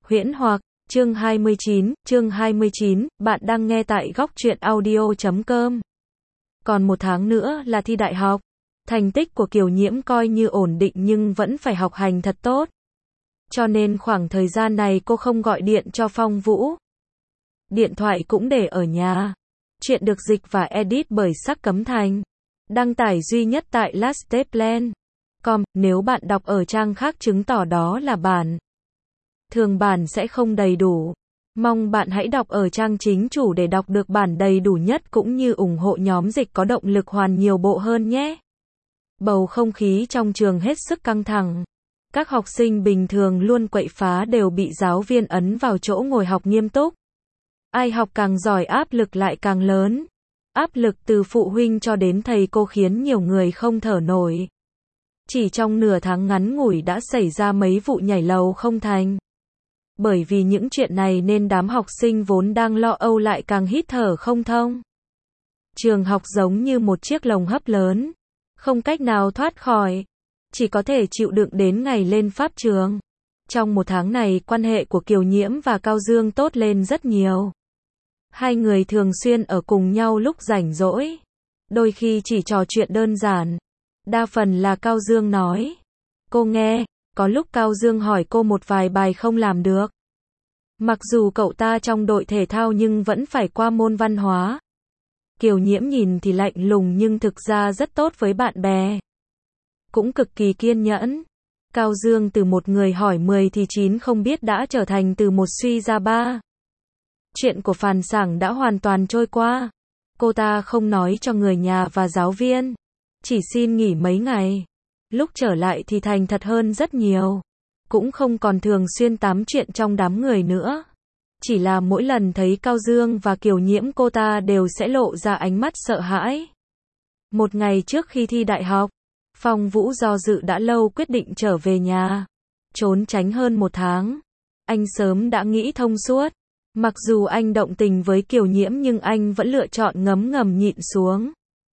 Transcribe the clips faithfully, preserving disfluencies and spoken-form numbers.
Huyễn hoặc, chương hai mươi chín, chương hai mươi chín, bạn đang nghe tại góc truyện audio chấm com. Còn một tháng nữa là thi đại học. Thành tích của Kiều Nhiễm coi như ổn định nhưng vẫn phải học hành thật tốt. Cho nên khoảng thời gian này cô không gọi điện cho Phong Vũ. Điện thoại cũng để ở nhà. Chuyện được dịch và edit bởi Sắc Cấm Thành. Đăng tải duy nhất tại lasteplan chấm com, nếu bạn đọc ở trang khác chứng tỏ đó là bản thường bản sẽ không đầy đủ. Mong bạn hãy đọc ở trang chính chủ để đọc được bản đầy đủ nhất cũng như ủng hộ nhóm dịch có động lực hoàn nhiều bộ hơn nhé. Bầu không khí trong trường hết sức căng thẳng. Các học sinh bình thường luôn quậy phá đều bị giáo viên ấn vào chỗ ngồi học nghiêm túc. Ai học càng giỏi áp lực lại càng lớn. Áp lực từ phụ huynh cho đến thầy cô khiến nhiều người không thở nổi. Chỉ trong nửa tháng ngắn ngủi đã xảy ra mấy vụ nhảy lầu không thành. Bởi vì những chuyện này nên đám học sinh vốn đang lo âu lại càng hít thở không thông. Trường học giống như một chiếc lồng hấp lớn, không cách nào thoát khỏi, chỉ có thể chịu đựng đến ngày lên pháp trường. Trong một tháng này quan hệ của Kiều Nhiễm và Cao Dương tốt lên rất nhiều. Hai người thường xuyên ở cùng nhau lúc rảnh rỗi, đôi khi chỉ trò chuyện đơn giản. Đa phần là Cao Dương nói, cô nghe. Có lúc Cao Dương hỏi cô một vài bài không làm được. Mặc dù cậu ta trong đội thể thao nhưng vẫn phải qua môn văn hóa. Kiều Nhiễm nhìn thì lạnh lùng nhưng thực ra rất tốt với bạn bè. Cũng cực kỳ kiên nhẫn. Cao Dương từ một người hỏi mười thì chín không biết đã trở thành từ một suy ra ba. Chuyện của Phàn Sảng đã hoàn toàn trôi qua. Cô ta không nói cho người nhà và giáo viên. Chỉ xin nghỉ mấy ngày. Lúc trở lại thì thành thật hơn rất nhiều. Cũng không còn thường xuyên tám chuyện trong đám người nữa. Chỉ là mỗi lần thấy Cao Dương và Kiều Nhiễm cô ta đều sẽ lộ ra ánh mắt sợ hãi. Một ngày trước khi thi đại học, Phong Vũ do dự đã lâu quyết định trở về nhà. Trốn tránh hơn một tháng. Anh sớm đã nghĩ thông suốt. Mặc dù anh động tình với Kiều Nhiễm nhưng anh vẫn lựa chọn ngấm ngầm nhịn xuống.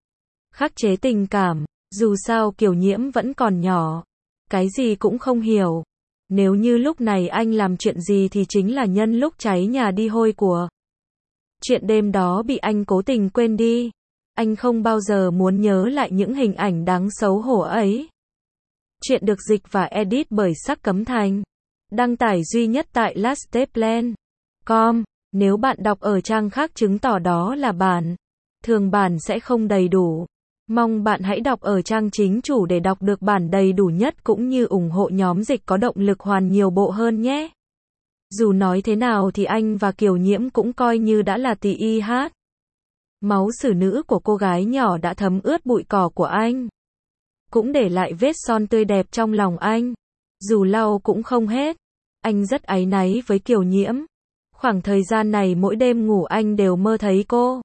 Khắc chế tình cảm. Dù sao Kiều Nhiễm vẫn còn nhỏ, cái gì cũng không hiểu. Nếu như lúc này anh làm chuyện gì thì chính là nhân lúc cháy nhà đi hôi của. Chuyện đêm đó bị anh cố tình quên đi. Anh không bao giờ muốn nhớ lại những hình ảnh đáng xấu hổ ấy. Chuyện được dịch và edit bởi Sắc Cấm Thành. Đăng tải duy nhất tại lasteplan chấm com, nếu bạn đọc ở trang khác chứng tỏ đó là bản thường bản sẽ không đầy đủ. Mong bạn hãy đọc ở trang chính chủ để đọc được bản đầy đủ nhất cũng như ủng hộ nhóm dịch có động lực hoàn nhiều bộ hơn nhé. Dù nói thế nào thì anh và Kiều Nhiễm cũng coi như đã là tỷ y hát. Máu xử nữ của cô gái nhỏ đã thấm ướt bụi cỏ của anh. Cũng để lại vết son tươi đẹp trong lòng anh. Dù lau cũng không hết. Anh rất áy náy với Kiều Nhiễm. Khoảng thời gian này mỗi đêm ngủ anh đều mơ thấy cô.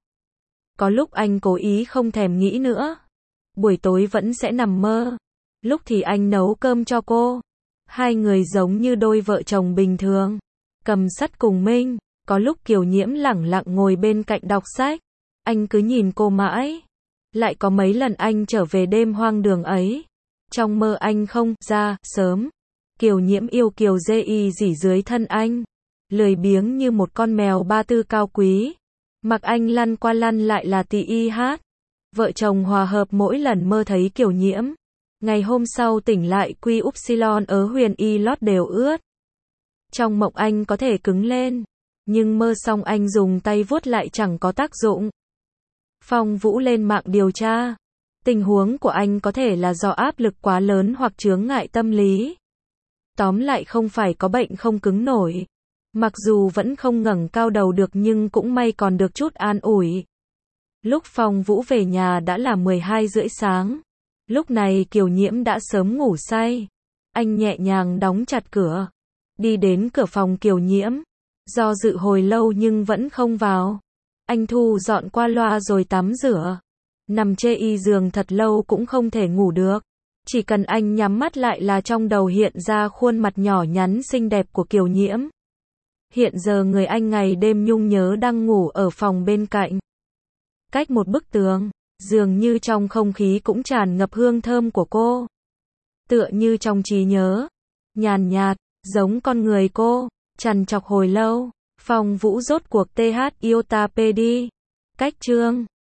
Có lúc anh cố ý không thèm nghĩ nữa. Buổi tối vẫn sẽ nằm mơ. Lúc thì anh nấu cơm cho cô. Hai người giống như đôi vợ chồng bình thường. Cầm sắt cùng Minh. Có lúc Kiều Nhiễm lẳng lặng ngồi bên cạnh đọc sách. Anh cứ nhìn cô mãi. Lại có mấy lần anh trở về đêm hoang đường ấy. Trong mơ anh không ra sớm. Kiều Nhiễm yêu kiều dê y dỉ dưới thân anh. Lười biếng như một con mèo ba tư cao quý. Mặc anh lăn qua lăn lại là tỷ y hát. Vợ chồng hòa hợp mỗi lần mơ thấy Kiều Nhiễm. Ngày hôm sau tỉnh lại quy upsilon ớ huyền y lót đều ướt. Trong mộng anh có thể cứng lên. Nhưng mơ xong anh dùng tay vuốt lại chẳng có tác dụng. Phong Vũ lên mạng điều tra. Tình huống của anh có thể là do áp lực quá lớn hoặc chướng ngại tâm lý. Tóm lại không phải có bệnh không cứng nổi. Mặc dù vẫn không ngẩng cao đầu được nhưng cũng may còn được chút an ủi. Lúc Phong Vũ về nhà đã là mười hai rưỡi sáng. Lúc này Kiều Nhiễm đã sớm ngủ say. Anh nhẹ nhàng đóng chặt cửa. Đi đến cửa phòng Kiều Nhiễm. Do dự hồi lâu nhưng vẫn không vào. Anh thu dọn qua loa rồi tắm rửa. Nằm chê y giường thật lâu cũng không thể ngủ được. Chỉ cần anh nhắm mắt lại là trong đầu hiện ra khuôn mặt nhỏ nhắn xinh đẹp của Kiều Nhiễm. Hiện giờ người anh ngày đêm nhung nhớ đang ngủ ở phòng bên cạnh. Cách một bức tường, dường như trong không khí cũng tràn ngập hương thơm của cô. Tựa như trong trí nhớ, nhàn nhạt, giống con người cô. Trằn trọc hồi lâu, Phong Vũ rốt cuộc th iota pd. Cách chương